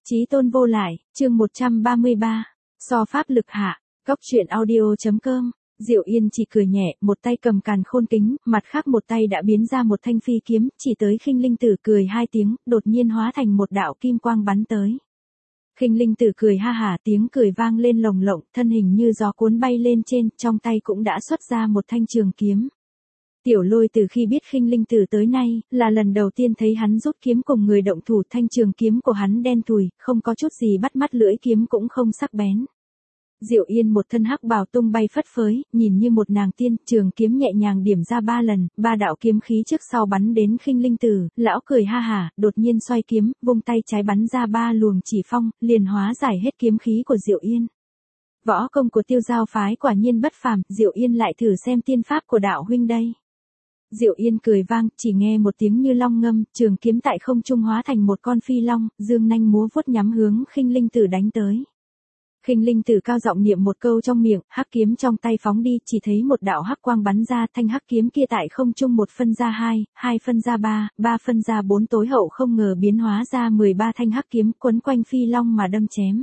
Chí tôn vô lại, chương 133. So pháp lực hạ, góc truyện audio.com. Diệu Yên chỉ cười nhẹ, một tay cầm càn khôn kính, mặt khác một tay đã biến ra một thanh phi kiếm, chỉ tới Khinh Linh Tử cười hai tiếng, đột nhiên hóa thành một đạo kim quang bắn tới. Khinh Linh Tử cười ha hả, tiếng cười vang lên lồng lộng, thân hình như gió cuốn bay lên trên, trong tay cũng đã xuất ra một thanh trường kiếm. Tiểu Lôi từ khi biết Khinh Linh Tử tới nay, là lần đầu tiên thấy hắn rút kiếm cùng người động thủ, thanh trường kiếm của hắn đen thui, không có chút gì bắt mắt, lưỡi kiếm cũng không sắc bén. Diệu Yên một thân hắc bào tung bay phất phới, nhìn như một nàng tiên, trường kiếm nhẹ nhàng điểm ra 3 lần, 3 đạo kiếm khí trước sau bắn đến Khinh Linh Tử, lão cười ha hả, đột nhiên xoay kiếm, vung tay trái bắn ra 3 luồng chỉ phong, liền hóa giải hết kiếm khí của Diệu Yên. Võ công của Tiêu Giao phái quả nhiên bất phàm, Diệu Yên lại thử xem tiên pháp của đạo huynh đây. Diệu Yên cười vang, chỉ nghe một tiếng như long ngâm, trường kiếm tại không trung hóa thành một con phi long, dương nanh múa vuốt nhắm hướng Khinh Linh Tử đánh tới. Khinh Linh Tử cao giọng niệm một câu trong miệng, hắc kiếm trong tay phóng đi, chỉ thấy một đạo hắc quang bắn ra, thanh hắc kiếm kia tại không trung 1 phân ra 2, 2 phân ra 3, 3 phân ra 4, tối hậu không ngờ biến hóa ra 13 thanh hắc kiếm quấn quanh phi long mà đâm chém.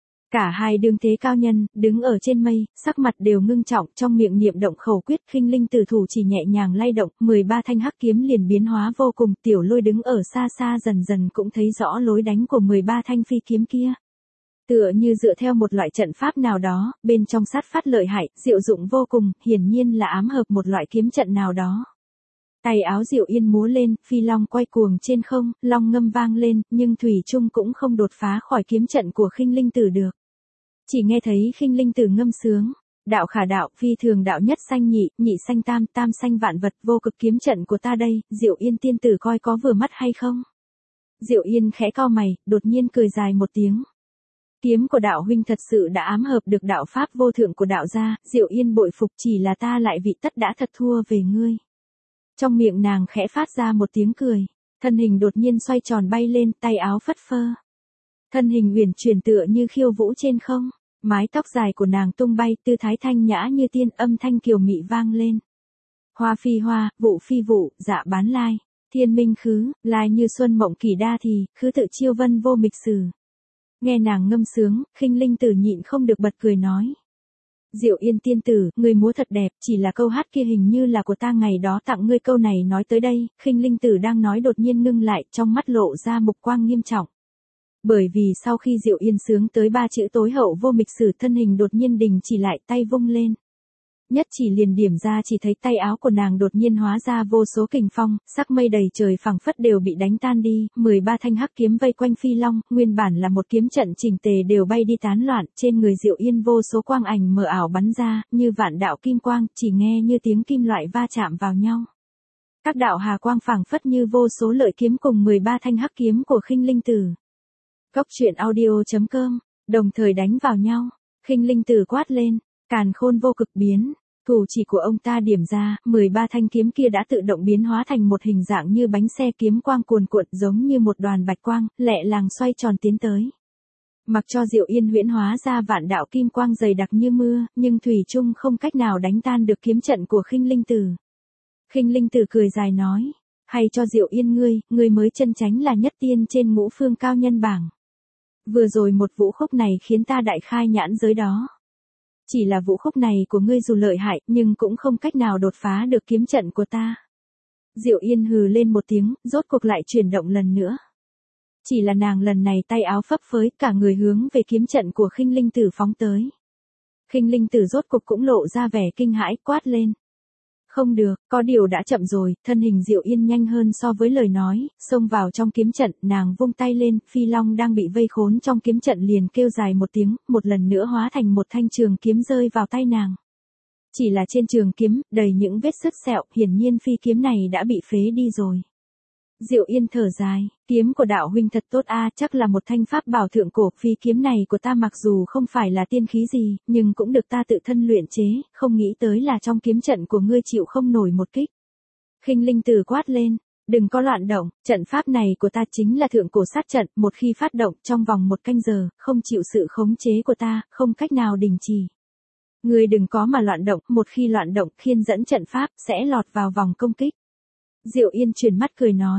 Cả hai đương thế cao nhân, đứng ở trên mây, sắc mặt đều ngưng trọng, trong miệng niệm động khẩu quyết, Khinh Linh Tử thủ chỉ nhẹ nhàng lay động, 13 thanh hắc kiếm liền biến hóa vô cùng, Tiểu Lôi đứng ở xa xa dần dần cũng thấy rõ lối đánh của 13 thanh phi kiếm kia. Tựa như dựa theo một loại trận pháp nào đó, bên trong sát phát lợi hại, diệu dụng vô cùng, hiển nhiên là ám hợp một loại kiếm trận nào đó. Tay áo Diệu Yên múa lên, phi long quay cuồng trên không, long ngâm vang lên, nhưng thủy chung cũng không đột phá khỏi kiếm trận của Khinh Linh Tử được. Chỉ nghe thấy Khinh Linh Tử ngâm sướng, đạo khả đạo, phi thường đạo nhất sanh nhị, nhị sanh tam, tam sanh vạn vật, vô cực kiếm trận của ta đây, Diệu Yên tiên tử coi có vừa mắt hay không? Diệu Yên khẽ cau mày, đột nhiên cười dài một tiếng. Kiếm của đạo huynh thật sự đã ám hợp được đạo pháp vô thượng của đạo gia, Diệu Yên bội phục, chỉ là ta lại vị tất đã thật thua về ngươi. Trong miệng nàng khẽ phát ra một tiếng cười, thân hình đột nhiên xoay tròn bay lên, tay áo phất phơ. Thân hình uyển chuyển tựa như khiêu vũ trên không, mái tóc dài của nàng tung bay, tư thái thanh nhã như tiên, âm thanh kiều mị vang lên. Hoa phi hoa, vụ phi vụ, dạ bán lai, thiên minh khứ, lai như xuân mộng kỳ đa thì, khứ tự chiêu vân vô mịch sử. Nghe nàng ngâm sướng, Khinh Linh Tử nhịn không được bật cười nói. Diệu Yên tiên tử, người múa thật đẹp, chỉ là câu hát kia hình như là của ta ngày đó tặng ngươi. Câu này nói tới đây, Khinh Linh Tử đang nói đột nhiên ngưng lại, trong mắt lộ ra mục quang nghiêm trọng. Bởi vì sau khi Diệu Yên sướng tới 3 chữ tối hậu vô mịch sử, thân hình đột nhiên đình chỉ lại, tay vung lên. Nhất chỉ liền điểm ra, chỉ thấy tay áo của nàng đột nhiên hóa ra vô số kình phong, sắc mây đầy trời phẳng phất đều bị đánh tan đi, 13 thanh hắc kiếm vây quanh phi long, nguyên bản là một kiếm trận chỉnh tề đều bay đi tán loạn, trên người Diệu Yên vô số quang ảnh mờ ảo bắn ra, như vạn đạo kim quang, chỉ nghe như tiếng kim loại va chạm vào nhau. Các đạo hà quang phẳng phất như vô số lợi kiếm cùng 13 thanh hắc kiếm của Khinh Linh Tử. Góc truyện audio.com, đồng thời đánh vào nhau, Khinh Linh Tử quát lên. Càn khôn vô cực biến, thủ chỉ của ông ta điểm ra, 13 thanh kiếm kia đã tự động biến hóa thành một hình dạng như bánh xe, kiếm quang cuồn cuộn giống như một đoàn bạch quang, lẹ làng xoay tròn tiến tới. Mặc cho Diệu Yên huyễn hóa ra vạn đạo kim quang dày đặc như mưa, nhưng thủy chung không cách nào đánh tan được kiếm trận của Khinh Linh Tử. Khinh Linh Tử cười dài nói, hay cho Diệu Yên ngươi mới chân chánh là nhất tiên trên ngũ phương cao nhân bảng. Vừa rồi một vũ khúc này khiến ta đại khai nhãn giới đó. Chỉ là vũ khúc này của ngươi dù lợi hại, nhưng cũng không cách nào đột phá được kiếm trận của ta. Diệu Yên hừ lên một tiếng, rốt cuộc lại chuyển động lần nữa. Chỉ là nàng lần này tay áo phấp phới, cả người hướng về kiếm trận của Khinh Linh Tử phóng tới. Khinh Linh Tử rốt cuộc cũng lộ ra vẻ kinh hãi, quát lên. Không được, có điều đã chậm rồi, thân hình Diệu Yên nhanh hơn so với lời nói, xông vào trong kiếm trận, nàng vung tay lên, phi long đang bị vây khốn trong kiếm trận liền kêu dài một tiếng, một lần nữa hóa thành một thanh trường kiếm rơi vào tay nàng. Chỉ là trên trường kiếm, đầy những vết sứt sẹo, hiển nhiên phi kiếm này đã bị phế đi rồi. Diệu Yên thở dài, kiếm của đạo huynh thật tốt a, chắc là một thanh pháp bảo thượng cổ, phi kiếm này của ta mặc dù không phải là tiên khí gì, nhưng cũng được ta tự thân luyện chế, không nghĩ tới là trong kiếm trận của ngươi chịu không nổi một kích. Khinh Linh Tử quát lên, đừng có loạn động, trận pháp này của ta chính là thượng cổ sát trận, một khi phát động trong vòng 1 canh giờ, không chịu sự khống chế của ta, không cách nào đình chỉ. Ngươi đừng có mà loạn động, một khi loạn động khiên dẫn trận pháp sẽ lọt vào vòng công kích. Diệu Yên chuyển mắt cười nói,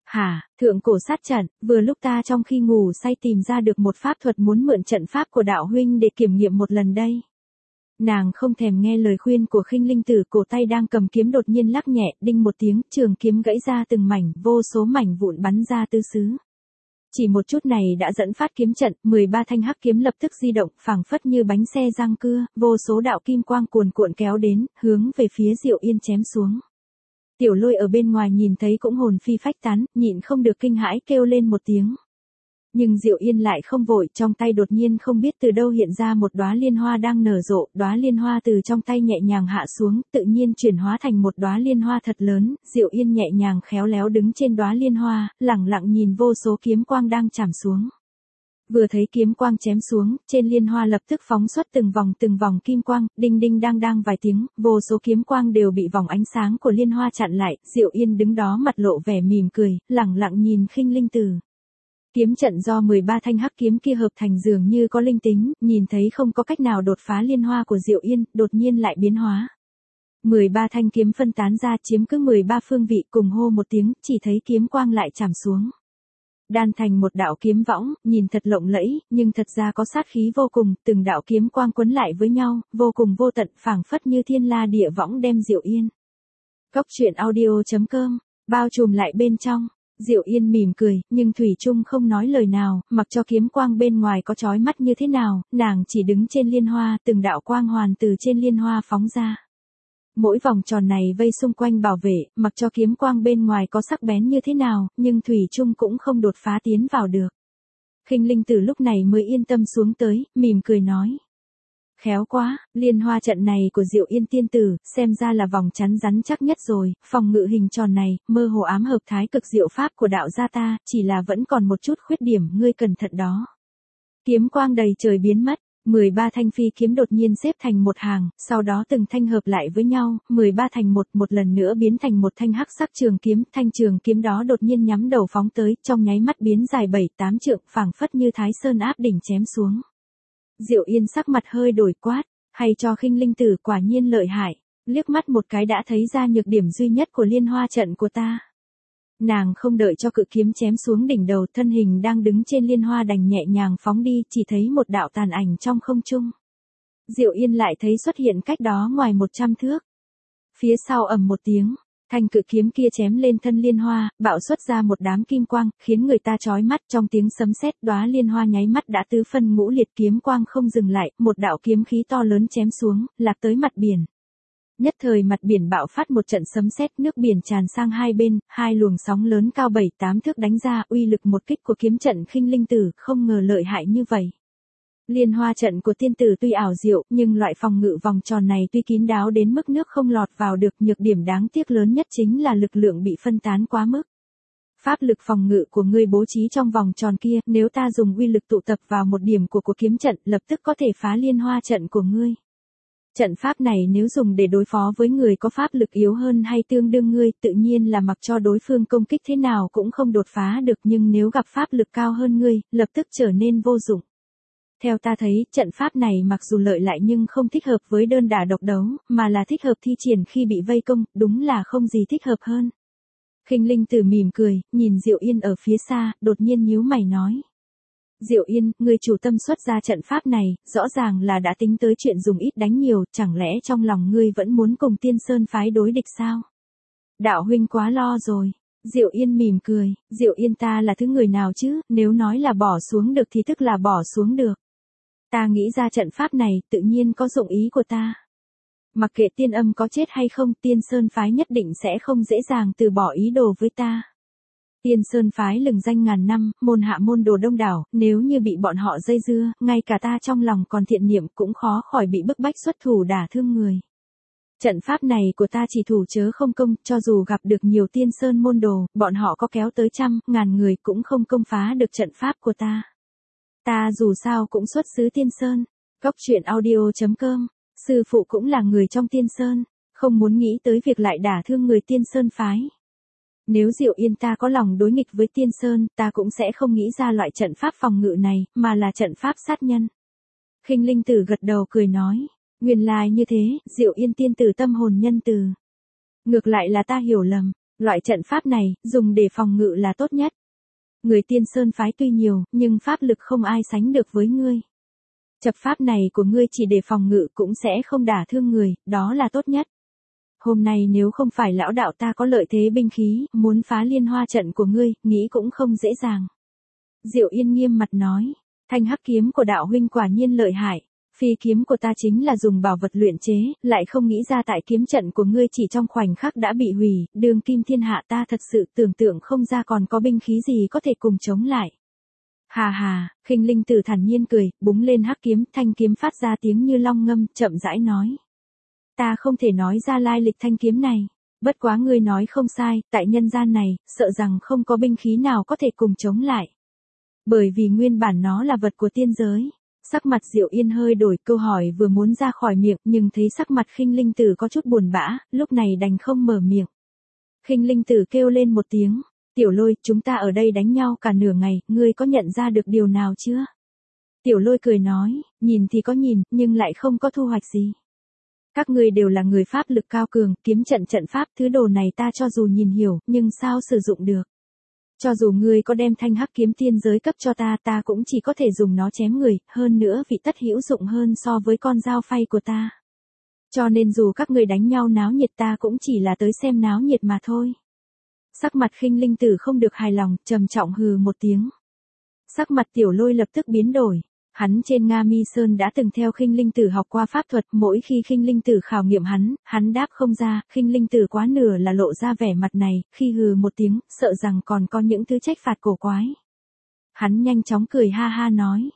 Hả, thượng cổ sát trận, vừa lúc ta trong khi ngủ say tìm ra được một pháp thuật muốn mượn trận pháp của đạo huynh để kiểm nghiệm một lần đây. Nàng không thèm nghe lời khuyên của Khinh Linh Tử, cổ tay đang cầm kiếm đột nhiên lắc nhẹ, đinh một tiếng, trường kiếm gãy ra từng mảnh, vô số mảnh vụn bắn ra tứ xứ. Chỉ một chút này đã dẫn phát kiếm trận, 13 thanh hắc kiếm lập tức di động, phảng phất như bánh xe giăng cưa, vô số đạo kim quang cuồn cuộn kéo đến, hướng về phía Diệu Yên chém xuống. Tiểu Lôi ở bên ngoài nhìn thấy cũng hồn phi phách tán, nhịn không được kinh hãi kêu lên một tiếng. Nhưng Diệu Yên lại không vội, trong tay đột nhiên không biết từ đâu hiện ra một đóa liên hoa đang nở rộ, đóa liên hoa từ trong tay nhẹ nhàng hạ xuống, tự nhiên chuyển hóa thành một đóa liên hoa thật lớn, Diệu Yên nhẹ nhàng khéo léo đứng trên đóa liên hoa, lẳng lặng nhìn vô số kiếm quang đang chạm xuống. Vừa thấy kiếm quang chém xuống, trên liên hoa lập tức phóng xuất từng vòng kim quang, đinh đinh đang đang vài tiếng, vô số kiếm quang đều bị vòng ánh sáng của liên hoa chặn lại, Diệu Yên đứng đó mặt lộ vẻ mỉm cười, lẳng lặng nhìn Khinh Linh Tử. Kiếm trận do 13 thanh hắc kiếm kia hợp thành dường như có linh tính, nhìn thấy không có cách nào đột phá liên hoa của Diệu Yên, đột nhiên lại biến hóa. 13 thanh kiếm phân tán ra chiếm cứ 13 phương vị, cùng hô một tiếng, chỉ thấy kiếm quang lại chạm xuống. Đan thành một đạo kiếm võng, nhìn thật lộng lẫy, nhưng thật ra có sát khí vô cùng, từng đạo kiếm quang quấn lại với nhau, vô cùng vô tận, phảng phất như thiên la địa võng đem Diệu Yên. Cốc truyện audio.com, bao trùm lại bên trong. Diệu Yên mỉm cười, nhưng thủy chung không nói lời nào, mặc cho kiếm quang bên ngoài có chói mắt như thế nào, nàng chỉ đứng trên liên hoa, từng đạo quang hoàn từ trên liên hoa phóng ra. Mỗi vòng tròn này vây xung quanh bảo vệ, mặc cho kiếm quang bên ngoài có sắc bén như thế nào, nhưng thủy chung cũng không đột phá tiến vào được. Khinh Linh Tử lúc này mới yên tâm xuống tới, mỉm cười nói. Khéo quá, liên hoa trận này của Diệu Yên tiên tử, xem ra là vòng chắn rắn chắc nhất rồi, phòng ngự hình tròn này, mơ hồ ám hợp thái cực diệu pháp của đạo gia ta, chỉ là vẫn còn một chút khuyết điểm, ngươi cẩn thận đó. Kiếm quang đầy trời biến mất, 13 thanh phi kiếm đột nhiên xếp thành một hàng, sau đó từng thanh hợp lại với nhau, 13 thành một lần nữa biến thành một thanh hắc sắc trường kiếm, thanh trường kiếm đó đột nhiên nhắm đầu phóng tới, trong nháy mắt biến dài 7-8 trượng, phảng phất như Thái Sơn áp đỉnh chém xuống. Diệu Yên sắc mặt hơi đổi quát, hay cho Khinh Linh Tử quả nhiên lợi hại, liếc mắt một cái đã thấy ra nhược điểm duy nhất của liên hoa trận của ta. Nàng không đợi cho cự kiếm chém xuống đỉnh đầu, thân hình đang đứng trên liên hoa đành nhẹ nhàng phóng đi, chỉ thấy một đạo tàn ảnh trong không trung. Diệu Yên lại thấy xuất hiện cách đó ngoài 100 thước. Phía sau ầm một tiếng, thanh cự kiếm kia chém lên thân liên hoa, bạo xuất ra một đám kim quang, khiến người ta chói mắt, trong tiếng sấm sét, đóa liên hoa nháy mắt đã tứ phân ngũ liệt, kiếm quang không dừng lại, một đạo kiếm khí to lớn chém xuống, lạc tới mặt biển. Nhất thời mặt biển bạo phát một trận sấm sét, nước biển tràn sang hai bên, hai luồng sóng lớn cao 7-8 thước đánh ra, uy lực một kích của kiếm trận Khinh Linh Tử không ngờ lợi hại như vậy. Liên hoa trận của tiên tử tuy ảo diệu, nhưng loại phòng ngự vòng tròn này tuy kín đáo đến mức nước không lọt vào được, nhược điểm đáng tiếc lớn nhất chính là lực lượng bị phân tán quá mức. Pháp lực phòng ngự của ngươi bố trí trong vòng tròn kia, nếu ta dùng uy lực tụ tập vào một điểm của kiếm trận, lập tức có thể phá liên hoa trận của ngươi. Trận pháp này nếu dùng để đối phó với người có pháp lực yếu hơn hay tương đương ngươi, tự nhiên là mặc cho đối phương công kích thế nào cũng không đột phá được, nhưng nếu gặp pháp lực cao hơn ngươi, lập tức trở nên vô dụng. Theo ta thấy, trận pháp này mặc dù lợi lại nhưng không thích hợp với đơn đả độc đấu, mà là thích hợp thi triển khi bị vây công, đúng là không gì thích hợp hơn. Khinh Linh Tử mỉm cười, nhìn Diệu Yên ở phía xa, đột nhiên nhíu mày nói. Diệu Yên, ngươi chủ tâm xuất ra trận pháp này, rõ ràng là đã tính tới chuyện dùng ít đánh nhiều, chẳng lẽ trong lòng ngươi vẫn muốn cùng Tiên Sơn phái đối địch sao? Đạo huynh quá lo rồi. Diệu Yên mỉm cười, Diệu Yên ta là thứ người nào chứ, nếu nói là bỏ xuống được thì tức là bỏ xuống được. Ta nghĩ ra trận pháp này, tự nhiên có dụng ý của ta. Mặc kệ Tiên Âm có chết hay không, Tiên Sơn phái nhất định sẽ không dễ dàng từ bỏ ý đồ với ta. Tiên Sơn phái lừng danh ngàn năm, môn hạ môn đồ đông đảo, nếu như bị bọn họ dây dưa, ngay cả ta trong lòng còn thiện niệm cũng khó khỏi bị bức bách xuất thủ đả thương người. Trận pháp này của ta chỉ thủ chớ không công, cho dù gặp được nhiều Tiên Sơn môn đồ, bọn họ có kéo tới 100.000 người cũng không công phá được trận pháp của ta. Ta dù sao cũng xuất xứ Tiên Sơn. Cốc truyện audio.com, sư phụ cũng là người trong Tiên Sơn, không muốn nghĩ tới việc lại đả thương người Tiên Sơn phái. Nếu Diệu Yên ta có lòng đối nghịch với Tiên Sơn, ta cũng sẽ không nghĩ ra loại trận pháp phòng ngự này, mà là trận pháp sát nhân. Khinh Linh Tử gật đầu cười nói, nguyên lai như thế, Diệu Yên tiên tử tâm hồn nhân từ. Ngược lại là ta hiểu lầm, Loại trận pháp này, dùng để phòng ngự là tốt nhất. Người Tiên Sơn phái tuy nhiều, nhưng pháp lực không ai sánh được với ngươi. Chập pháp này của ngươi chỉ để phòng ngự cũng sẽ không đả thương người, đó là tốt nhất. Hôm nay nếu không phải lão đạo ta có lợi thế binh khí, muốn phá liên hoa trận của ngươi, nghĩ cũng không dễ dàng. Diệu Yên nghiêm mặt nói, thanh hắc kiếm của đạo huynh quả nhiên lợi hại. Phi kiếm của ta chính là dùng bảo vật luyện chế, lại không nghĩ ra tại kiếm trận của ngươi chỉ trong khoảnh khắc đã bị hủy, đường kim thiên hạ ta thật sự tưởng tượng không ra còn có binh khí gì có thể cùng chống lại. Hà hà, Khinh Linh Tử thản nhiên cười, búng lên hắc kiếm, thanh kiếm phát ra tiếng như long ngâm, chậm rãi nói. Ta không thể nói ra lai lịch thanh kiếm này, bất quá ngươi nói không sai, tại nhân gian này, sợ rằng không có binh khí nào có thể cùng chống lại. Bởi vì nguyên bản nó là vật của tiên giới. Sắc mặt Diệu Yên hơi đổi, câu hỏi vừa muốn ra khỏi miệng, nhưng thấy sắc mặt Khinh Linh Tử có chút buồn bã, lúc này đành không mở miệng. Khinh Linh Tử kêu lên một tiếng, Tiểu Lôi, chúng ta ở đây đánh nhau cả nửa ngày, ngươi có nhận ra được điều nào chưa? Tiểu Lôi cười nói, nhìn thì có nhìn, nhưng lại không có thu hoạch gì. Các ngươi đều là người pháp lực cao cường, kiếm trận trận pháp, thứ đồ này ta cho dù nhìn hiểu, nhưng sao sử dụng được? Cho dù ngươi có đem thanh hắc kiếm tiên giới cấp cho ta, ta cũng chỉ có thể dùng nó chém người, hơn nữa vị tất hữu dụng hơn so với con dao phay của ta. Cho nên dù các ngươi đánh nhau náo nhiệt ta cũng chỉ là tới xem náo nhiệt mà thôi. Sắc mặt Khinh Linh Tử không được hài lòng, trầm trọng hừ một tiếng. Sắc mặt Tiểu Lôi lập tức biến đổi. Hắn trên Nga Mi Sơn đã từng theo Khinh Linh Tử học qua pháp thuật, mỗi khi Khinh Linh Tử khảo nghiệm hắn đáp không ra, Khinh Linh Tử quá nửa là lộ ra vẻ mặt này, khi hừ một tiếng, sợ rằng còn có những thứ trách phạt cổ quái. Hắn nhanh chóng cười ha ha nói,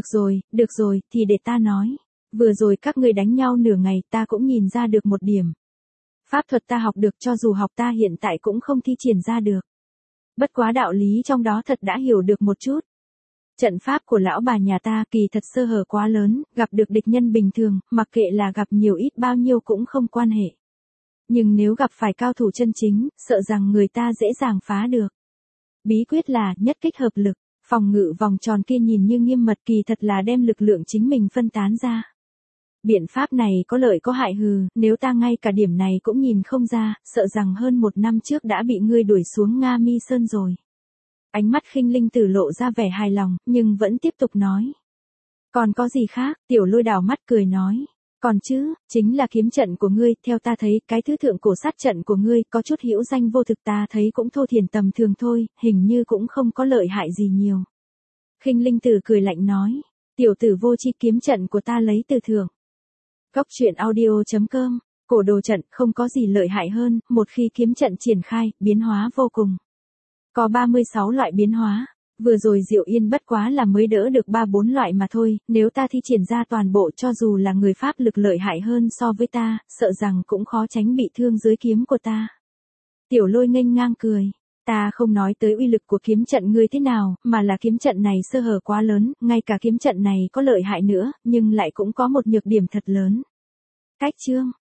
được rồi, thì để ta nói. Vừa rồi các ngươi đánh nhau nửa ngày, ta cũng nhìn ra được một điểm. Pháp thuật ta học được cho dù học ta hiện tại cũng không thi triển ra được. Bất quá đạo lý trong đó thật đã hiểu được một chút. Trận pháp của lão bà nhà ta kỳ thật sơ hở quá lớn, gặp được địch nhân bình thường, mặc kệ là gặp nhiều ít bao nhiêu cũng không quan hệ. Nhưng nếu gặp phải cao thủ chân chính, sợ rằng người ta dễ dàng phá được. Bí quyết là nhất kích hợp lực, phòng ngự vòng tròn kia nhìn như nghiêm mật kỳ thật là đem lực lượng chính mình phân tán ra. Biện pháp này có lợi có hại hừ, nếu ta ngay cả điểm này cũng nhìn không ra, sợ rằng hơn 1 năm trước đã bị ngươi đuổi xuống Nga Mi Sơn rồi. Ánh mắt Khinh Linh Tử lộ ra vẻ hài lòng, nhưng vẫn tiếp tục nói. Còn có gì khác? Tiểu Lôi đảo mắt cười nói. Còn chứ, chính là kiếm trận của ngươi, theo ta thấy, cái thứ thượng cổ sát trận của ngươi, có chút hữu danh vô thực ta thấy cũng thô thiển tầm thường thôi, hình như cũng không có lợi hại gì nhiều. Khinh Linh Tử cười lạnh nói. Tiểu tử vô tri, kiếm trận của ta lấy từ thượng. Góc truyện audio.com, cổ đồ trận không có gì lợi hại hơn, một khi kiếm trận triển khai, biến hóa vô cùng. Có 36 loại biến hóa, vừa rồi Diệu Yên bất quá là mới đỡ được 3-4 loại mà thôi, nếu ta thi triển ra toàn bộ cho dù là người pháp lực lợi hại hơn so với ta, sợ rằng cũng khó tránh bị thương dưới kiếm của ta. Tiểu Lôi nghênh ngang cười, ta không nói tới uy lực của kiếm trận ngươi thế nào, mà là kiếm trận này sơ hở quá lớn, ngay cả kiếm trận này có lợi hại nữa, nhưng lại cũng có một nhược điểm thật lớn. Cách chương